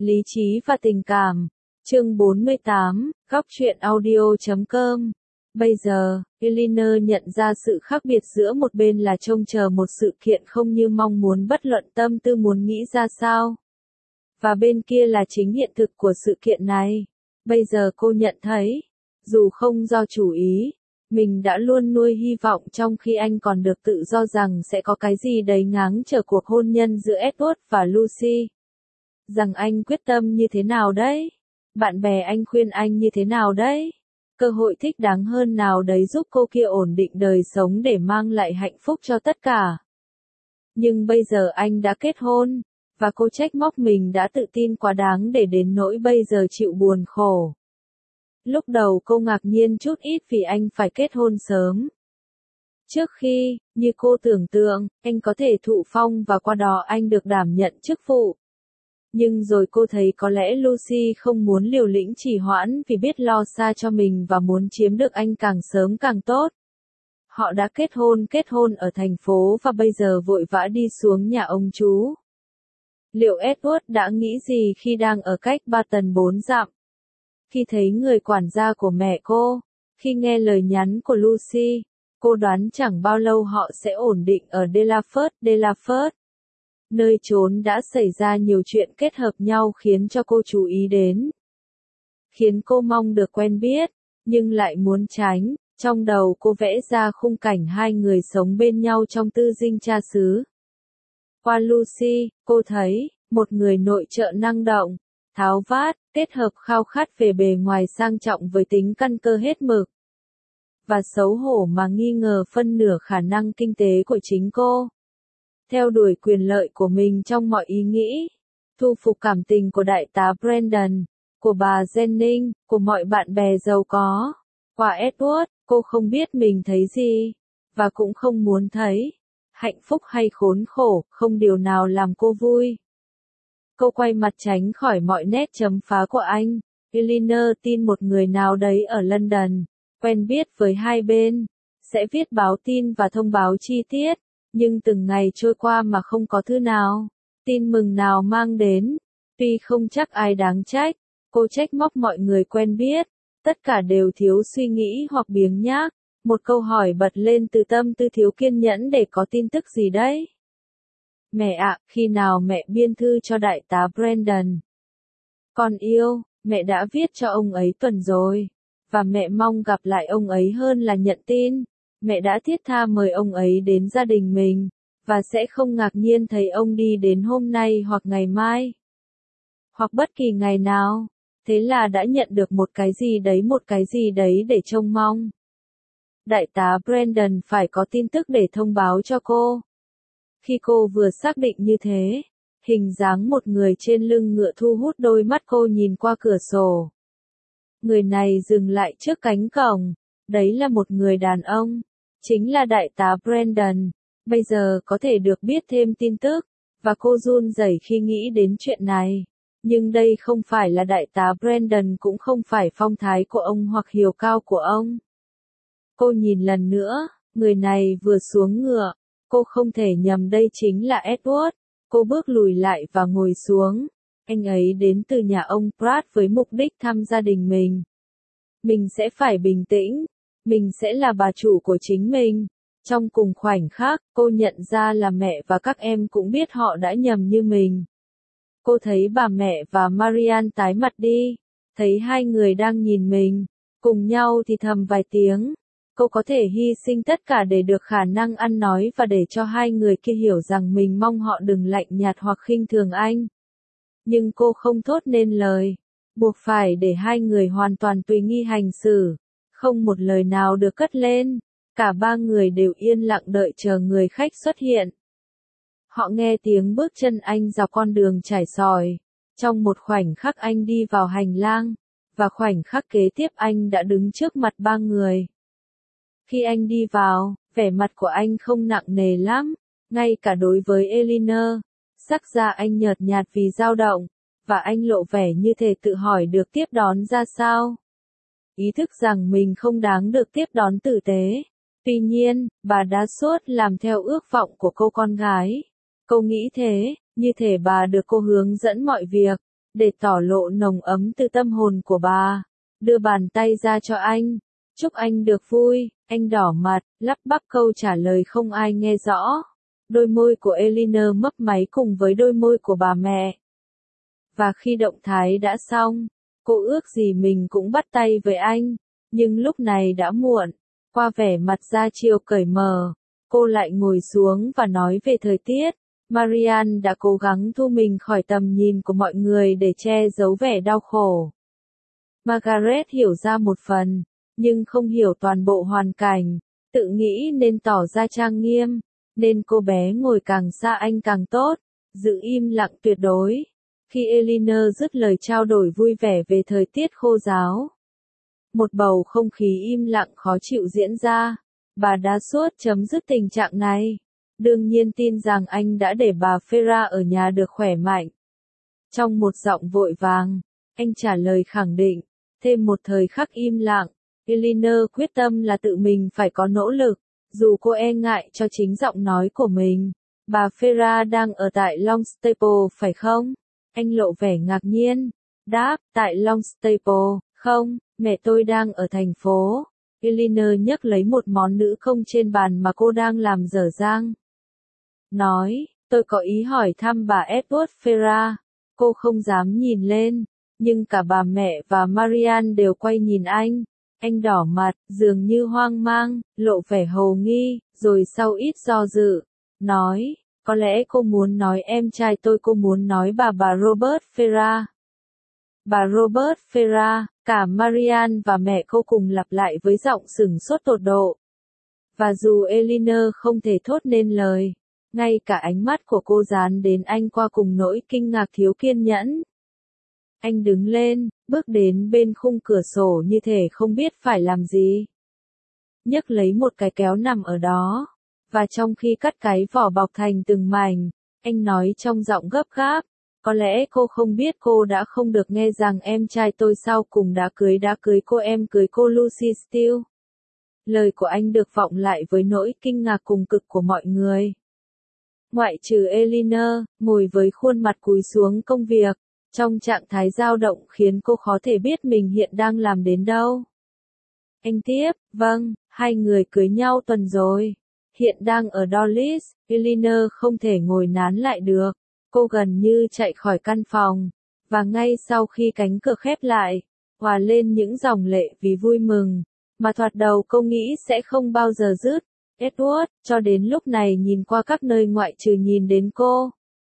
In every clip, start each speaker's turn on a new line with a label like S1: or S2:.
S1: Lý trí và tình cảm. Chương 48, góc truyện audio.com. Bây giờ, Eleanor nhận ra sự khác biệt giữa một bên là trông chờ một sự kiện không như mong muốn bất luận tâm tư muốn nghĩ ra sao. Và bên kia là chính hiện thực của sự kiện này. Bây giờ cô nhận thấy, dù không do chủ ý, mình đã luôn nuôi hy vọng trong khi anh còn được tự do rằng sẽ có cái gì đấy ngáng trở cuộc hôn nhân giữa Edward và Lucy. Rằng anh quyết tâm như thế nào đấy? Bạn bè anh khuyên anh như thế nào đấy? Cơ hội thích đáng hơn nào đấy giúp cô kia ổn định đời sống để mang lại hạnh phúc cho tất cả. Nhưng bây giờ anh đã kết hôn, và cô trách móc mình đã tự tin quá đáng để đến nỗi bây giờ chịu buồn khổ. Lúc đầu cô ngạc nhiên chút ít vì anh phải kết hôn sớm. Trước khi, như cô tưởng tượng, anh có thể thụ phong và qua đó anh được đảm nhận chức vụ. Nhưng rồi cô thấy có lẽ Lucy không muốn liều lĩnh trì hoãn vì biết lo xa cho mình và muốn chiếm được anh càng sớm càng tốt. Họ đã kết hôn ở thành phố và bây giờ vội vã đi xuống nhà ông chú. Liệu Edward đã nghĩ gì khi đang ở cách Barton 4 dặm? Khi thấy người quản gia của mẹ cô, khi nghe lời nhắn của Lucy, cô đoán chẳng bao lâu họ sẽ ổn định ở Delaford. Nơi chốn đã xảy ra nhiều chuyện kết hợp nhau khiến cho cô chú ý đến. Khiến cô mong được quen biết, nhưng lại muốn tránh. Trong đầu cô vẽ ra khung cảnh hai người sống bên nhau trong tư dinh cha xứ. Qua Lucy, cô thấy, một người nội trợ năng động, tháo vát, kết hợp khao khát về bề ngoài sang trọng với tính căn cơ hết mực. Và xấu hổ mà nghi ngờ phân nửa khả năng kinh tế của chính cô. Theo đuổi quyền lợi của mình trong mọi ý nghĩ. Thu phục cảm tình của đại tá Brandon, của bà Jennings, của mọi bạn bè giàu có. Qua Edward, cô không biết mình thấy gì, và cũng không muốn thấy. Hạnh phúc hay khốn khổ, không điều nào làm cô vui. Cô quay mặt tránh khỏi mọi nét chấm phá của anh. Eleanor tin một người nào đấy ở London, quen biết với hai bên, sẽ viết báo tin và thông báo chi tiết. Nhưng từng ngày trôi qua mà không có thư nào, tin mừng nào mang đến. Tuy không chắc ai đáng trách, cô trách móc mọi người quen biết. Tất cả đều thiếu suy nghĩ hoặc biếng nhác. Một câu hỏi bật lên từ tâm tư thiếu kiên nhẫn để có tin tức gì đấy. Mẹ ạ, khi nào mẹ biên thư cho đại tá Brandon? Con yêu, mẹ đã viết cho ông ấy tuần rồi. Và mẹ mong gặp lại ông ấy hơn là nhận tin. Mẹ đã thiết tha mời ông ấy đến gia đình mình, và sẽ không ngạc nhiên thấy ông đi đến hôm nay hoặc ngày mai. Hoặc bất kỳ ngày nào. Thế là đã nhận được một cái gì đấy để trông mong. Đại tá Brandon phải có tin tức để thông báo cho cô. Khi cô vừa xác định như thế, hình dáng một người trên lưng ngựa thu hút đôi mắt cô nhìn qua cửa sổ. Người này dừng lại trước cánh cổng. Đấy là một người đàn ông. Chính là đại tá Brandon. Bây giờ có thể được biết thêm tin tức, và cô run rẩy khi nghĩ đến chuyện này. Nhưng đây không phải là đại tá Brandon, cũng không phải phong thái của ông hoặc hiều cao của ông. Cô nhìn lần nữa, người này vừa xuống ngựa. Cô không thể nhầm đây chính là Edward. Cô bước lùi lại và ngồi xuống. Anh ấy đến từ nhà ông Pratt với mục đích thăm gia đình mình. Mình sẽ phải bình tĩnh. Mình sẽ là bà chủ của chính mình. Trong cùng khoảnh khắc, cô nhận ra là mẹ và các em cũng biết họ đã nhầm như mình. Cô thấy bà mẹ và Marianne tái mặt đi. Thấy hai người đang nhìn mình. Cùng nhau thì thầm vài tiếng. Cô có thể hy sinh tất cả để được khả năng ăn nói và để cho hai người kia hiểu rằng mình mong họ đừng lạnh nhạt hoặc khinh thường anh. Nhưng cô không thốt nên lời. Buộc phải để hai người hoàn toàn tùy nghi hành xử. Không một lời nào được cất lên. Cả ba người đều yên lặng đợi chờ người khách xuất hiện. Họ nghe tiếng bước chân anh dọc con đường trải sỏi. Trong một khoảnh khắc anh đi vào hành lang. Và khoảnh khắc kế tiếp anh đã đứng trước mặt ba người. Khi anh đi vào, vẻ mặt của anh không nặng nề lắm. Ngay cả đối với Eleanor. Sắc da anh nhợt nhạt vì dao động. Và anh lộ vẻ như thể tự hỏi được tiếp đón ra sao. Ý thức rằng mình không đáng được tiếp đón tử tế. Tuy nhiên, bà đã suốt làm theo ước vọng của cô con gái. Cô nghĩ thế, như thể bà được cô hướng dẫn mọi việc. để tỏ lộ nồng ấm từ tâm hồn của bà. Đưa bàn tay ra cho anh. Chúc anh được vui. Anh đỏ mặt, lắp bắp câu trả lời không ai nghe rõ. Đôi môi của Eleanor mấp máy cùng với đôi môi của bà mẹ. Và khi động thái đã xong, cô ước gì mình cũng bắt tay với anh. Nhưng lúc này đã muộn. Qua vẻ mặt ra chiều cởi mở, cô lại ngồi xuống và nói về thời tiết. Marianne đã cố gắng thu mình khỏi tầm nhìn của mọi người để che giấu vẻ đau khổ. Margaret hiểu ra một phần, nhưng không hiểu toàn bộ hoàn cảnh, tự nghĩ nên tỏ ra trang nghiêm, nên cô bé ngồi càng xa anh càng tốt, giữ im lặng tuyệt đối. Khi Eleanor dứt lời trao đổi vui vẻ về thời tiết khô ráo, một bầu không khí im lặng khó chịu diễn ra. Bà đã suốt chấm dứt tình trạng này. Đương nhiên tin rằng anh đã để bà Farah ở nhà được khỏe mạnh. Trong một giọng vội vàng, anh trả lời khẳng định. Thêm một thời khắc im lặng, Eleanor quyết tâm là tự mình phải có nỗ lực, dù cô e ngại cho chính giọng nói của mình. Bà Farah đang ở tại Longstaple phải không? Anh lộ vẻ ngạc nhiên. Đáp, tại Longstaple, không, mẹ tôi đang ở thành phố. Eleanor nhấc lấy một món nữ công trên bàn mà cô đang làm dở dang. Nói, tôi có ý hỏi thăm bà Edward Farah. Cô không dám nhìn lên, nhưng cả bà mẹ và Marianne đều quay nhìn anh. Anh đỏ mặt, dường như hoang mang, lộ vẻ hồ nghi, rồi sau ít do dự, nói, có lẽ cô muốn nói em trai tôi, cô muốn nói bà Robert Farah. Bà Robert Farah, cả Marianne và mẹ cô cùng lặp lại với giọng sửng sốt tột độ. Và dù Eleanor không thể thốt nên lời, ngay cả ánh mắt của cô dán đến anh qua cùng nỗi kinh ngạc thiếu kiên nhẫn. Anh đứng lên, bước đến bên khung cửa sổ như thể không biết phải làm gì. Nhấc lấy một cái kéo nằm ở đó, và trong khi cắt cái vỏ bọc thành từng mảnh, anh nói trong giọng gấp gáp, có lẽ cô không biết, cô đã không được nghe rằng em trai tôi sau cùng đã cưới cô, em cưới cô Lucy Steele. Lời của anh được vọng lại với nỗi kinh ngạc cùng cực của mọi người. Ngoại trừ Eleanor, ngồi với khuôn mặt cúi xuống công việc, trong trạng thái dao động khiến cô khó thể biết mình hiện đang làm đến đâu. Anh tiếp, vâng, hai người cưới nhau tuần rồi. Hiện đang ở Dulwich. Eleanor không thể ngồi nán lại được. Cô gần như chạy khỏi căn phòng. Và ngay sau khi cánh cửa khép lại, hòa lên những dòng lệ vì vui mừng, mà thoạt đầu cô nghĩ sẽ không bao giờ dứt. Edward, cho đến lúc này nhìn qua các nơi ngoại trừ nhìn đến cô.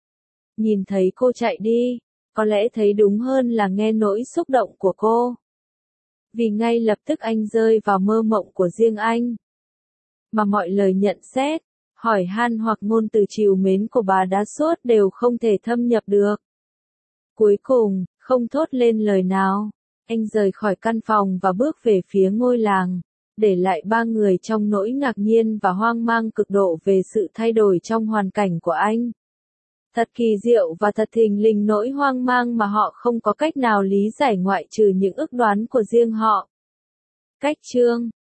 S1: Nhìn thấy cô chạy đi, có lẽ thấy đúng hơn là nghe nỗi xúc động của cô. Vì ngay lập tức anh rơi vào mơ mộng của riêng anh. Mà mọi lời nhận xét, hỏi han hoặc ngôn từ trìu mến của bà đã suốt đều không thể thâm nhập được. Cuối cùng, không thốt lên lời nào, anh rời khỏi căn phòng và bước về phía ngôi làng, để lại ba người trong nỗi ngạc nhiên và hoang mang cực độ về sự thay đổi trong hoàn cảnh của anh. Thật kỳ diệu và thật thình lình nỗi hoang mang mà họ không có cách nào lý giải ngoại trừ những ước đoán của riêng họ. Cách chương